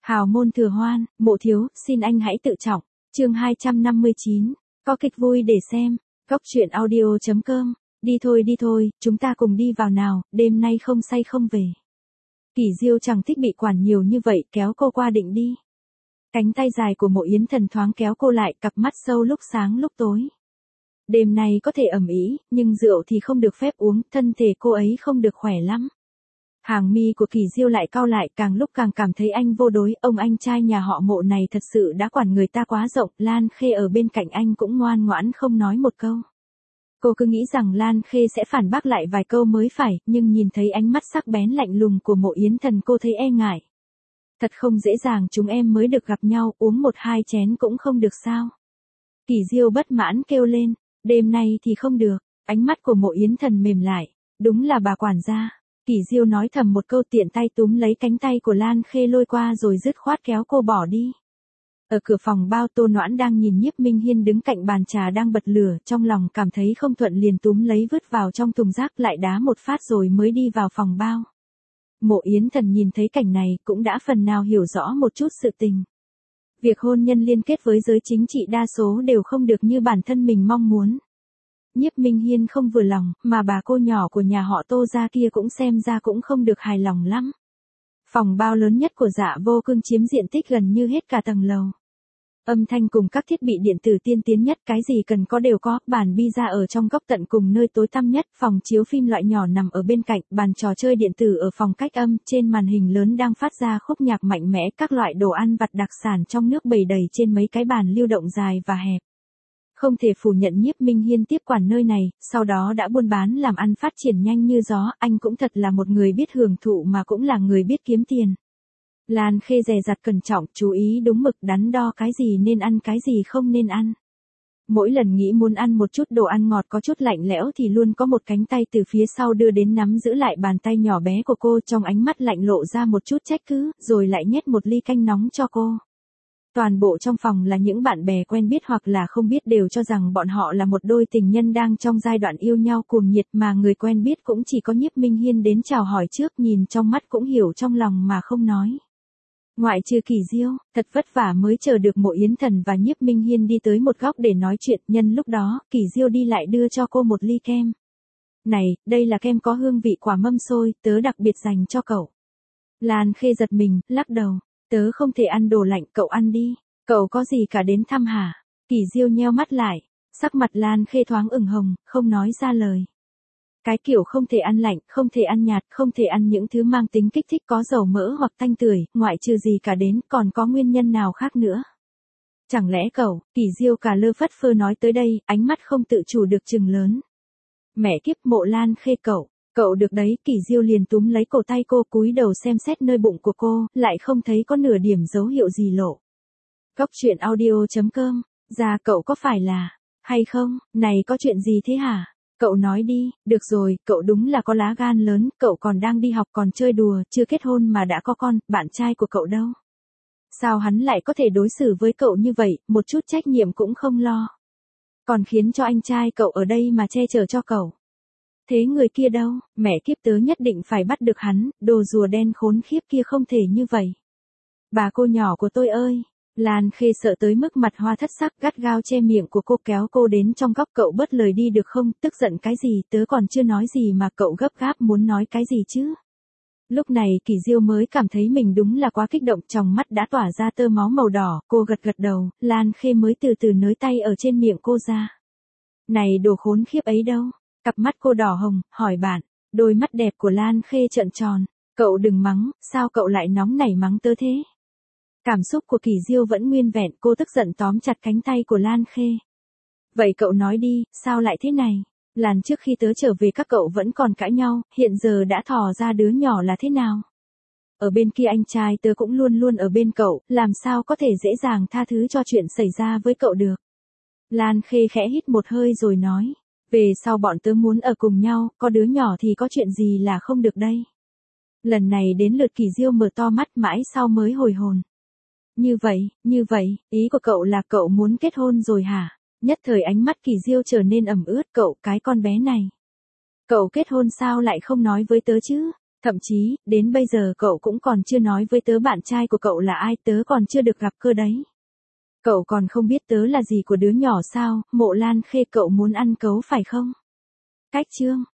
Hào môn thừa hoan, mộ thiếu, xin anh hãy tự trọng. Chương 259. Có kịch vui để xem. Góc truyện audio.com. Đi thôi, chúng ta cùng đi vào nào, đêm nay không say không về. Kỷ Diêu chẳng thích bị quản nhiều như vậy, kéo cô qua định đi. Cánh tay dài của Mộ Yến Thần thoáng kéo cô lại, cặp mắt sâu lúc sáng lúc tối. Đêm nay có thể ầm ĩ, nhưng rượu thì không được phép uống, thân thể cô ấy không được khỏe lắm. Hàng mi của Kỷ Diêu lại cau lại, càng lúc càng cảm thấy anh vô đối, ông anh trai nhà họ Mộ này thật sự đã quản người ta quá rộng, Lan Khê ở bên cạnh anh cũng ngoan ngoãn không nói một câu. Cô cứ nghĩ rằng Lan Khê sẽ phản bác lại vài câu mới phải, nhưng nhìn thấy ánh mắt sắc bén lạnh lùng của Mộ Yến Thần cô thấy e ngại. Thật không dễ dàng chúng em mới được gặp nhau, uống 1-2 chén cũng không được sao. Kỷ Diêu bất mãn kêu lên, đêm nay thì không được, ánh mắt của Mộ Yến Thần mềm lại, đúng là bà quản gia. Kỷ Diêu nói thầm một câu tiện tay túm lấy cánh tay của Lan Khê lôi qua rồi dứt khoát kéo cô bỏ đi. Ở cửa phòng bao Tô Noãn đang nhìn Nhiếp Minh Hiên đứng cạnh bàn trà đang bật lửa, trong lòng cảm thấy không thuận liền túm lấy vứt vào trong thùng rác lại đá một phát rồi mới đi vào phòng bao. Mộ Yến Thần nhìn thấy cảnh này cũng đã phần nào hiểu rõ một chút sự tình. Việc hôn nhân liên kết với giới chính trị đa số đều không được như bản thân mình mong muốn. Nhiếp Minh Hiên không vừa lòng, mà bà cô nhỏ của nhà họ Tô gia kia cũng xem ra cũng không được hài lòng lắm. Phòng bao lớn nhất của Dạ Vô Cương chiếm diện tích gần như hết cả tầng lầu. Âm thanh cùng các thiết bị điện tử tiên tiến nhất, cái gì cần có đều có, bàn pizza ở trong góc tận cùng nơi tối tăm nhất, phòng chiếu phim loại nhỏ nằm ở bên cạnh, bàn trò chơi điện tử ở phòng cách âm, trên màn hình lớn đang phát ra khúc nhạc mạnh mẽ, các loại đồ ăn vặt đặc sản trong nước bày đầy trên mấy cái bàn lưu động dài và hẹp. Không thể phủ nhận Nhiếp Minh Hiên tiếp quản nơi này, sau đó đã buôn bán làm ăn phát triển nhanh như gió, anh cũng thật là một người biết hưởng thụ mà cũng là người biết kiếm tiền. Lan Khê dè dặt cẩn trọng, chú ý đúng mực, đắn đo cái gì nên ăn cái gì không nên ăn. Mỗi lần nghĩ muốn ăn một chút đồ ăn ngọt có chút lạnh lẽo thì luôn có một cánh tay từ phía sau đưa đến nắm giữ lại bàn tay nhỏ bé của cô, trong ánh mắt lạnh lộ ra một chút trách cứ, rồi lại nhét một ly canh nóng cho cô. Toàn bộ trong phòng là những bạn bè quen biết hoặc là không biết đều cho rằng bọn họ là một đôi tình nhân đang trong giai đoạn yêu nhau cuồng nhiệt, mà người quen biết cũng chỉ có Nhiếp Minh Hiên đến chào hỏi trước, nhìn trong mắt cũng hiểu trong lòng mà không nói. Ngoại trừ Kỷ Diêu, thật vất vả mới chờ được Mộ Yến Thần và Nhiếp Minh Hiên đi tới một góc để nói chuyện, nhân lúc đó, Kỷ Diêu đi lại đưa cho cô một ly kem. Này, đây là kem có hương vị quả mâm xôi, tớ đặc biệt dành cho cậu. Lan Khê giật mình, lắc đầu, tớ không thể ăn đồ lạnh, cậu ăn đi, cậu có gì cả đến thăm hả? Kỷ Diêu nheo mắt lại, sắc mặt Lan Khê thoáng ửng hồng, không nói ra lời. Cái kiểu không thể ăn lạnh, không thể ăn nhạt, không thể ăn những thứ mang tính kích thích có dầu mỡ hoặc tanh tưởi, ngoại trừ gì cả đến, còn có nguyên nhân nào khác nữa? Chẳng lẽ cậu, Kỷ Diêu cả lơ phất phơ nói tới đây, ánh mắt không tự chủ được trừng lớn. Mẹ kiếp, Mộ Lan Khê cậu được đấy, Kỷ Diêu liền túm lấy cổ tay cô, cúi đầu xem xét nơi bụng của cô, lại không thấy có nửa điểm dấu hiệu gì lộ. Góc truyện audio.com, ra cậu có phải là, hay không, này có chuyện gì thế hả? Cậu nói đi, được rồi, cậu đúng là có lá gan lớn, cậu còn đang đi học còn chơi đùa, chưa kết hôn mà đã có con, bạn trai của cậu đâu? Sao hắn lại có thể đối xử với cậu như vậy, một chút trách nhiệm cũng không lo. Còn khiến cho anh trai cậu ở đây mà che chở cho cậu. Thế người kia đâu, mẹ kiếp tớ nhất định phải bắt được hắn, đồ rùa đen khốn khiếp kia không thể như vậy. Bà cô nhỏ của tôi ơi! Lan Khê sợ tới mức mặt hoa thất sắc, gắt gao che miệng của cô, kéo cô đến trong góc, cậu bớt lời đi được không, tức giận cái gì, tớ còn chưa nói gì mà cậu gấp gáp muốn nói cái gì chứ. Lúc này Kỷ Diêu mới cảm thấy mình đúng là quá kích động, trong mắt đã tỏa ra tơ máu màu đỏ, cô gật gật đầu, Lan Khê mới từ từ nới tay ở trên miệng cô ra. Này đồ khốn khiếp ấy đâu? Cặp mắt cô đỏ hồng, hỏi bạn, đôi mắt đẹp của Lan Khê trợn tròn, cậu đừng mắng, sao cậu lại nóng nảy mắng tớ thế? Cảm xúc của Kỷ Diêu vẫn nguyên vẹn, cô tức giận tóm chặt cánh tay của Lan Khê. Vậy cậu nói đi, sao lại thế này? Lần trước khi tớ trở về các cậu vẫn còn cãi nhau, hiện giờ đã thò ra đứa nhỏ là thế nào? Ở bên kia anh trai tớ cũng luôn luôn ở bên cậu, làm sao có thể dễ dàng tha thứ cho chuyện xảy ra với cậu được? Lan Khê khẽ hít một hơi rồi nói, về sau bọn tớ muốn ở cùng nhau, có đứa nhỏ thì có chuyện gì là không được đây? Lần này đến lượt Kỷ Diêu mở to mắt mãi sau mới hồi hồn. Như vậy, ý của cậu là cậu muốn kết hôn rồi hả? Nhất thời ánh mắt Kỷ Diêu trở nên ẩm ướt, cậu, cái con bé này. Cậu kết hôn sao lại không nói với tớ chứ? Thậm chí, đến bây giờ cậu cũng còn chưa nói với tớ bạn trai của cậu là ai, tớ còn chưa được gặp cơ đấy. Cậu còn không biết tớ là gì của đứa nhỏ sao, Mộ Lan Khê, cậu muốn ăn cấu phải không? Cách chương